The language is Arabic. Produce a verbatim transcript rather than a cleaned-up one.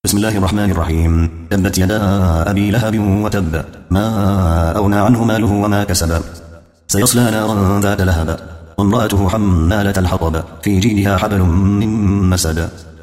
بسم الله الرحمن الرحيم. تبت يدا أبي لهب وتب، ما أغنى عنه ماله وما كسب، سيصلى نارا ذات لهب، وامرأته حمالة الحطب، في جيدها حبل من مسد.